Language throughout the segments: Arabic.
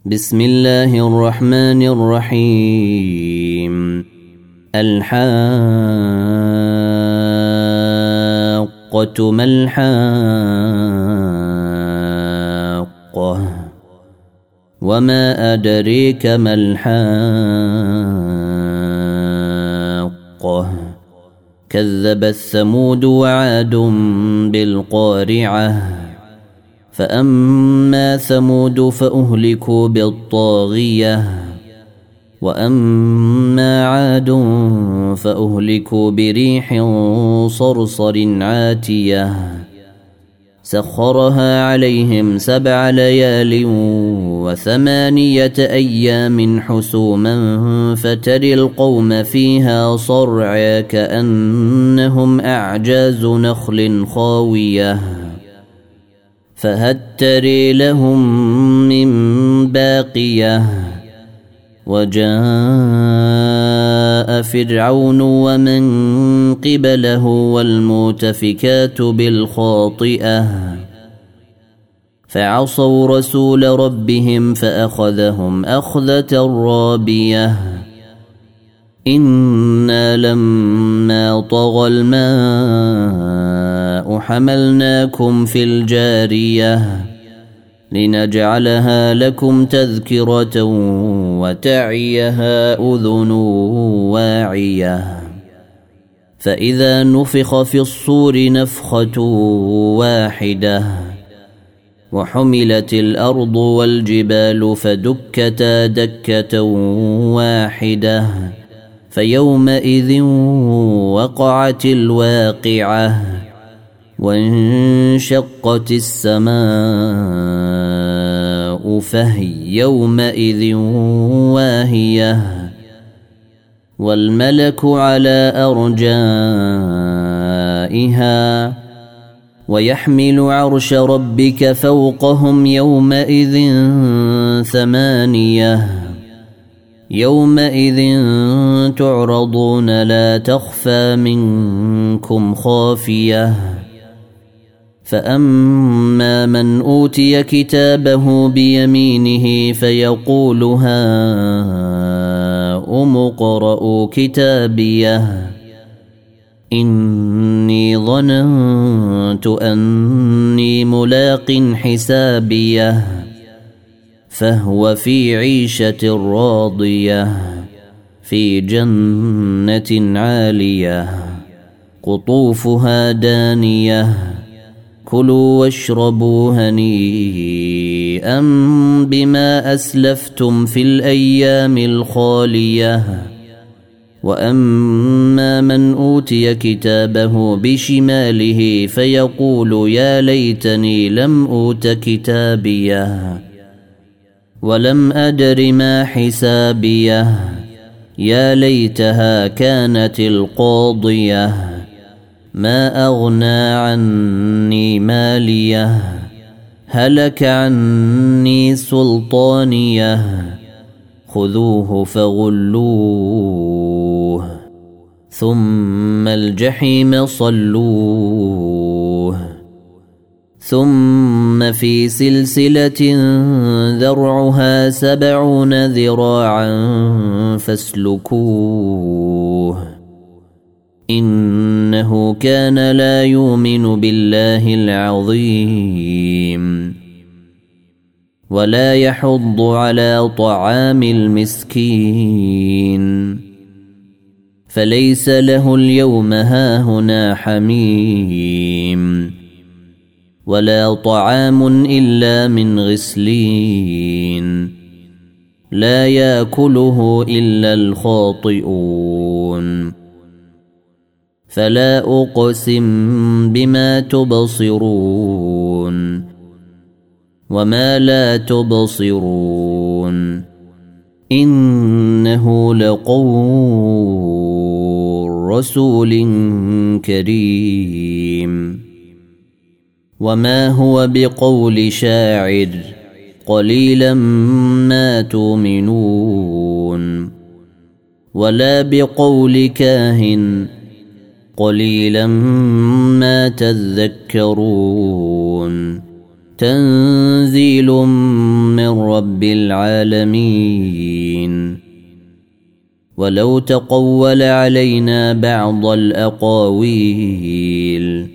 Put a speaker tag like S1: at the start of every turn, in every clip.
S1: بسم الله الرحمن الرحيم. الحاقة ما الحاقة وما أدريك ما الحاقة كذبت ثمود وعاد بالقارعة فأما ثمود فأهلكوا بالطاغية وأما عاد فأهلكوا بريح صرصر عاتية سخرها عليهم 7 ليال و8 أيام حسوما فترى القوم فيها صرعى كأنهم أعجاز نخل خاوية فهل ترى لهم من باقية وجاء فرعون ومن قبله والمؤتفكات بالخاطئة فعصوا رسول ربهم فأخذهم أخذة رابية إنا لما طغى الماء حملناكم في الجارية لنجعلها لكم تذكرة وتعيها أذن واعية فإذا نفخ في الصور نفخة واحدة وحملت الأرض والجبال فدكتا دكة واحدة فيومئذ وقعت الواقعة وانشقت السماء فهي يومئذ واهية والملك على أرجائها ويحمل عرش ربك فوقهم يومئذ 8 يومئذ تعرضون لا تخفى منكم خافية فأما من أوتي كتابه بيمينه فيقول هاؤم اقرءوا كتابيه إني ظننت أني ملاق حسابيه فهو في عيشة راضية في جنة عالية قطوفها دانية كلوا واشربوا هنيئا بما أسلفتم في الأيام الخالية وأما من أوتي كتابه بشماله فيقول يا ليتني لم أوت كتابيه ولم أدر ما حسابيه يا ليتها كانت القاضية ما أغنى عني ماليه هلك عني سلطانيه خذوه فغلوه ثم الجحيم صلوه ثم في سلسلة ذرعها 70 ذراعا فاسلكوه إنه كان لا يؤمن بالله العظيم ولا يحض على طعام المسكين فليس له اليوم هاهنا حميم ولا طعام إلا من غسلين لا يأكله إلا الخاطئون فلا أقسم بما تبصرون وما لا تبصرون إنه لقول رسول كريم وما هو بقول شاعر قليلا ما تؤمنون ولا بقول كاهن قليلا ما تذكرون تنزيل من رب رب العالمين ولو تقول علينا بعض الأقاويل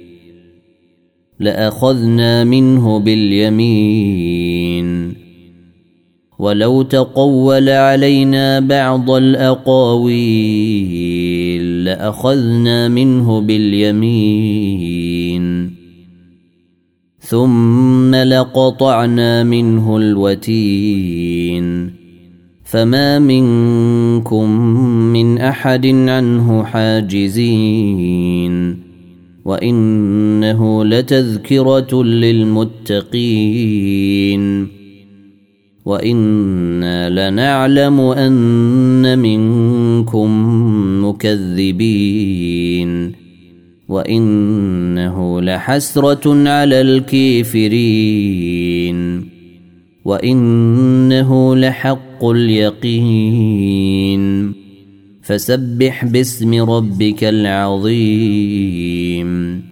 S1: لأخذنا منه باليمين ولو تقول علينا بعض الأقاويل لأخذنا منه باليمين ثم لقطعنا منه الوتين فما منكم من أحد عنه حاجزين وإنه لتذكرة للمتقين وإنا لنعلم أن منكم مكذبين وإنه لحسرة على الكافرين وإنه لحق اليقين فسبح باسم ربك العظيم